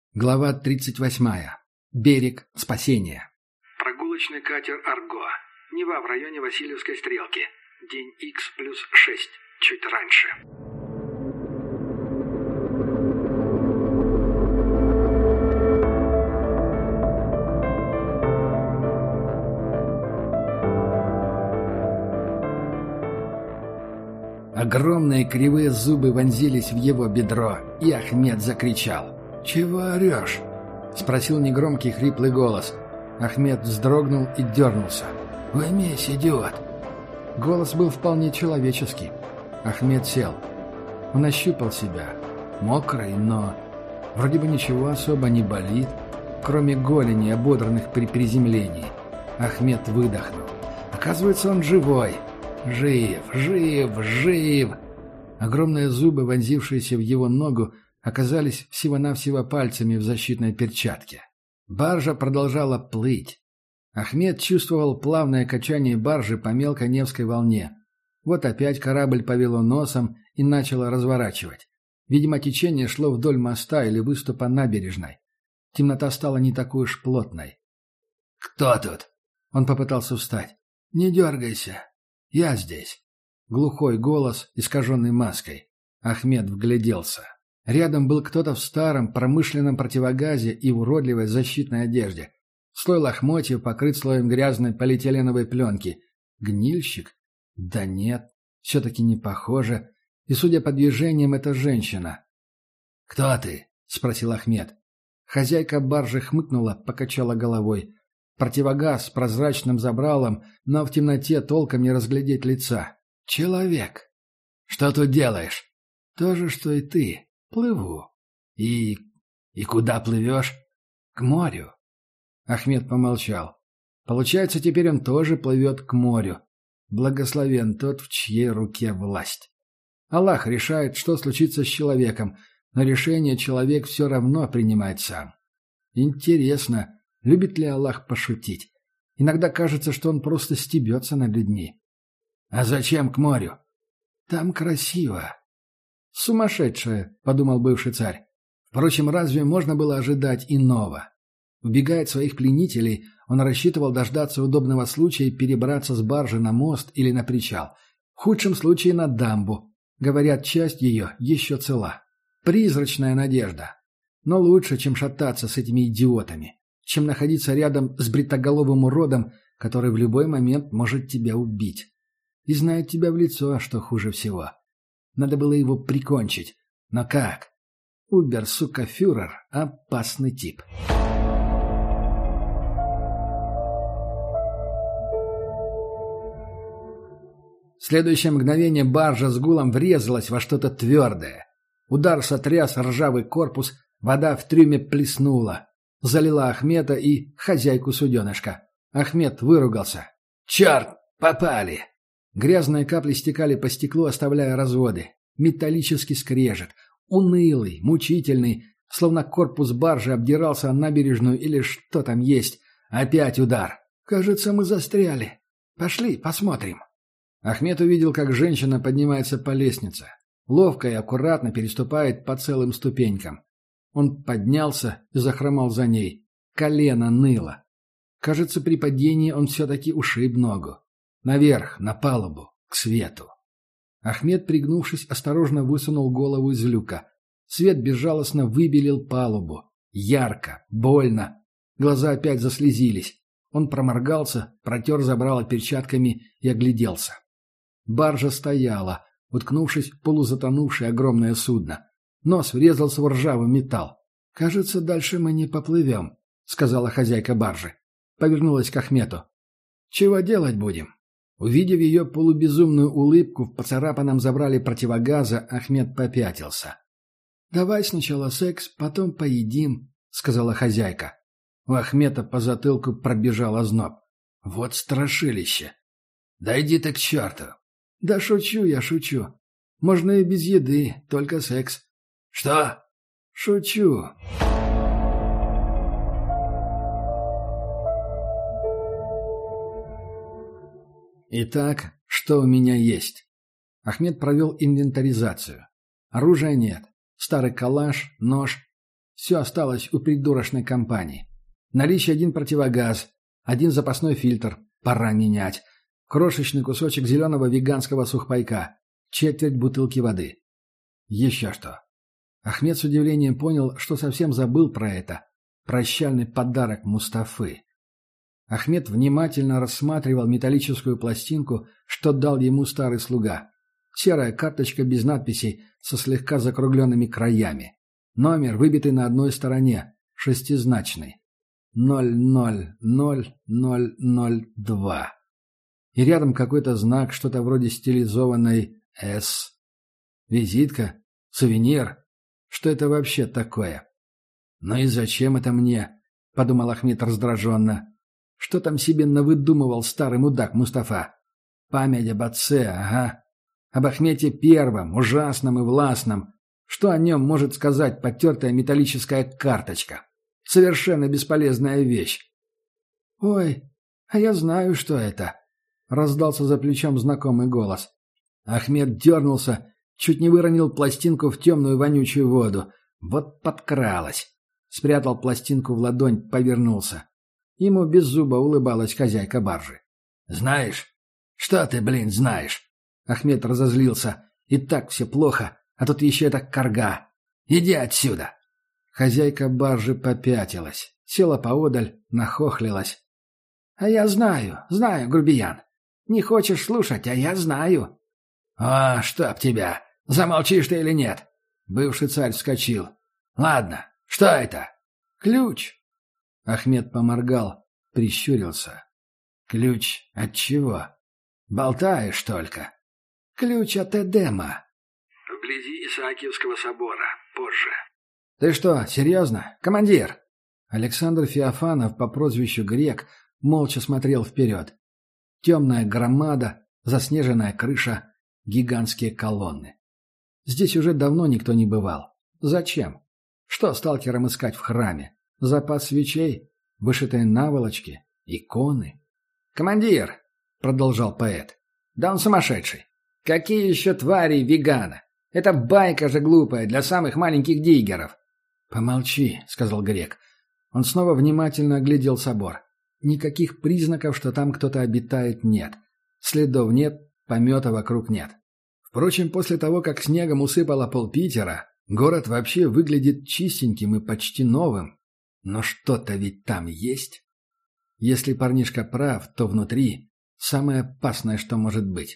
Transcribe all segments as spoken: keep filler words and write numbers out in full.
Глава тридцать восьмая. Берег спасения. Прогулочный катер «Арго». Нева в районе Васильевской стрелки. День Х плюс шесть. Чуть раньше. Огромные кривые зубы вонзились в его бедро, и Ахмед закричал. «Чего орешь?» — спросил негромкий хриплый голос. Ахмед вздрогнул и дернулся. «Уймись, идиот!» Голос был вполне человеческий. Ахмед сел. Он ощупал себя. Мокрый, но... Вроде бы ничего особо не болит, кроме голени, ободранных при приземлении. Ахмед выдохнул. Оказывается, он живой. Жив, жив, жив! Огромные зубы, вонзившиеся в его ногу, оказались всего-навсего пальцами в защитной перчатке. Баржа продолжала плыть. Ахмед чувствовал плавное качание баржи по мелкой Невской волне. Вот опять корабль повело носом и начало разворачивать. Видимо, течение шло вдоль моста или выступа набережной. Темнота стала не такой уж плотной. «Кто тут?» Он попытался встать. «Не дергайся. Я здесь». Глухой голос, искаженный маской. Ахмед вгляделся. Рядом был кто-то в старом промышленном противогазе и уродливой защитной одежде. Слой лохмотьев покрыт слоем грязной полиэтиленовой пленки. Гнильщик? Да нет, все-таки не похоже. И, судя по движениям, это женщина. «Кто ты?» — спросил Ахмед. Хозяйка баржи хмыкнула, покачала головой. Противогаз с прозрачным забралом, но в темноте толком не разглядеть лица. «Человек». «Что тут делаешь?» «То же, что и ты. Плыву». «И... и куда плывешь?» «К морю». Ахмед помолчал. «Получается, теперь он тоже плывет к морю. Благословен тот, в чьей руке власть. Аллах решает, что случится с человеком, но решение человек все равно принимает сам. Интересно, любит ли Аллах пошутить? Иногда кажется, что он просто стебется над людьми». «А зачем к морю?» «Там красиво». «Сумасшедшая», — подумал бывший царь. Впрочем, разве можно было ожидать иного? Убегая от своих пленителей, он рассчитывал дождаться удобного случая перебраться с баржи на мост или на причал. В худшем случае на дамбу. Говорят, часть ее еще цела. Призрачная надежда. Но лучше, чем шататься с этими идиотами. Чем находиться рядом с бритоголовым уродом, который в любой момент может тебя убить. И знает тебя в лицо, что хуже всего. Надо было его прикончить. Но как? Убер, сука, фюрер – опасный тип. В следующее мгновение баржа с гулом врезалась во что-то твердое. Удар сотряс ржавый корпус, вода в трюме плеснула. Залила Ахмеда и хозяйку суденышка. Ахмед выругался. «Черт, попали!» Грязные капли стекали по стеклу, оставляя разводы. Металлический скрежет. Унылый, мучительный, словно корпус баржи обдирался о набережную или что там есть. Опять удар. «Кажется, мы застряли. Пошли, посмотрим». Ахмед увидел, как женщина поднимается по лестнице. Ловко и аккуратно переступает по целым ступенькам. Он поднялся и захромал за ней. Колено ныло. Кажется, при падении он все-таки ушиб ногу. Наверх, на палубу, к свету. Ахмед, пригнувшись, осторожно высунул голову из люка. Свет безжалостно выбелил палубу. Ярко, больно. Глаза опять заслезились. Он проморгался, протер забрало перчатками и огляделся. Баржа стояла, уткнувшись в полузатонувшее огромное судно. Нос врезался в ржавый металл. «Кажется, дальше мы не поплывем», — сказала хозяйка баржи. Повернулась к Ахмету. «Чего делать будем?» Увидев ее полубезумную улыбку в поцарапанном забрале противогаза, Ахмед попятился. «Давай сначала секс, потом поедим», — сказала хозяйка. У Ахмета по затылку пробежал озноб. «Вот страшилище! Да иди ты к черту!» «Да шучу я, шучу. Можно и без еды, только секс». «Что?» «Шучу». «Итак, что у меня есть?» Ахмед провел инвентаризацию. Оружия нет. Старый калаш, нож. Все осталось у придурочной компании. В наличии один противогаз, один запасной фильтр, пора менять, крошечный кусочек зеленого веганского сухпайка, четверть бутылки воды. Еще что. Ахмед с удивлением понял, что совсем забыл про это. Прощальный подарок Мустафы. Ахмед внимательно рассматривал металлическую пластинку, что дал ему старый слуга. Серая карточка без надписей со слегка закругленными краями. Номер, выбитый на одной стороне, шестизначный. ноль ноль ноль ноль ноль два. И рядом какой-то знак, что-то вроде стилизованной «С». Визитка? Сувенир? Что это вообще такое? «Ну и зачем это мне?» — подумал Ахмед раздраженно. «Что там себе навыдумывал старый мудак Мустафа? Память об отце, ага. Об Ахмете Первом, ужасном и властном. Что о нем может сказать потертая металлическая карточка? Совершенно бесполезная вещь». «Ой, а я знаю, что это», — раздался за плечом знакомый голос. Ахмед дернулся, чуть не выронил пластинку в темную вонючую воду. Вот подкралась. Спрятал пластинку в ладонь, повернулся. Ему без зуба улыбалась хозяйка баржи. «Знаешь? Что ты, блин, знаешь?» Ахмед разозлился. «И так все плохо, а тут еще эта карга. Иди отсюда!» Хозяйка баржи попятилась, села поодаль, нахохлилась. «А я знаю, знаю, грубиян. Не хочешь слушать, а я знаю». «А, чтоб тебя! Замолчишь ты или нет?» Бывший царь вскочил. «Ладно, что это?» «Ключ». Ахмед поморгал, прищурился. «Ключ от чего? Болтаешь только». «Ключ от Эдема». «Вблизи Исаакиевского собора. Позже». «Ты что, серьезно? Командир?» Александр Феофанов по прозвищу Грек молча смотрел вперед. Темная громада, заснеженная крыша, гигантские колонны. Здесь уже давно никто не бывал. Зачем? Что сталкерам искать в храме? Запас свечей? Вышитые наволочки? Иконы? «Командир!» — продолжал поэт. «Да он сумасшедший! Какие еще твари вегана? Это байка же глупая для самых маленьких диггеров!» «Помолчи», — сказал Грек. Он снова внимательно оглядел собор. Никаких признаков, что там кто-то обитает, нет. Следов нет, помета вокруг нет. Впрочем, после того, как снегом усыпало полпитера, город вообще выглядит чистеньким и почти новым. Но что-то ведь там есть. Если парнишка прав, то внутри самое опасное, что может быть.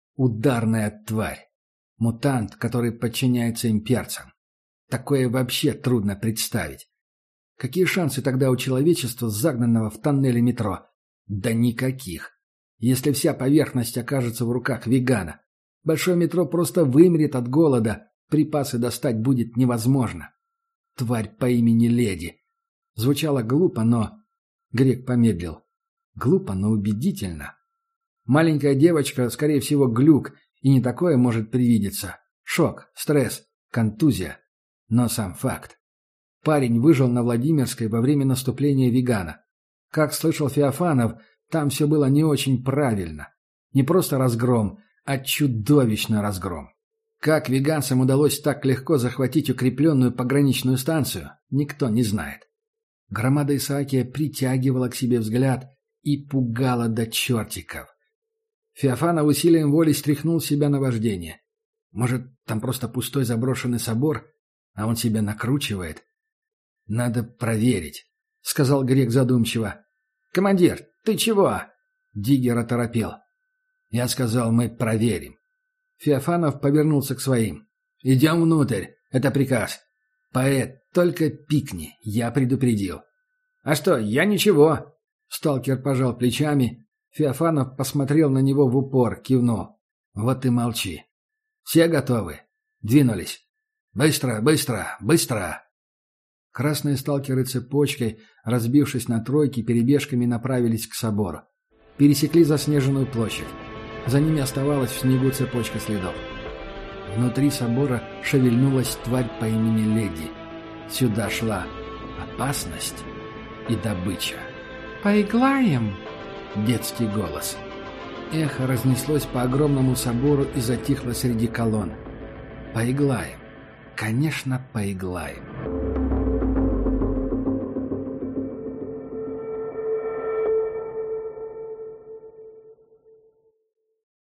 Ударная тварь. Мутант, который подчиняется имперцам. Такое вообще трудно представить. Какие шансы тогда у человечества, загнанного в тоннеле метро? Да никаких. Если вся поверхность окажется в руках вегана. Большое метро просто вымрет от голода, припасы достать будет невозможно. Тварь по имени Леди. Звучало глупо, но... Грек помедлил. Глупо, но убедительно. Маленькая девочка, скорее всего, глюк, и не такое может привидеться. Шок, стресс, контузия. Но сам факт. Парень выжил на Владимирской во время наступления вегана. Как слышал Феофанов, там все было не очень правильно. Не просто разгром, а чудовищный разгром. Как веганцам удалось так легко захватить укрепленную пограничную станцию, никто не знает. Громада Исаакия притягивала к себе взгляд и пугала до чертиков. Феофанов усилием воли стряхнул себя на вождение. Может, там просто пустой заброшенный собор, а он себя накручивает? «Надо проверить», — сказал Грек задумчиво. «Командир, ты чего?» Диггер оторопел. «Я сказал, мы проверим». Феофанов повернулся к своим. «Идем внутрь, это приказ. Поэт, только пикни, я предупредил». «А что, я ничего». Сталкер пожал плечами. Феофанов посмотрел на него в упор, кивнул. «Вот и молчи. Все готовы?» Двинулись. «Быстро, быстро, быстро!» Красные сталкеры цепочкой, разбившись на тройки, перебежками направились к собору. Пересекли заснеженную площадь. За ними оставалась в снегу цепочка следов. Внутри собора шевельнулась тварь по имени Леди. Сюда шла опасность и добыча. «Поиглаем?» Детский голос. Эхо разнеслось по огромному собору и затихло среди колонн. «Поиглаем. Конечно, поиглаем».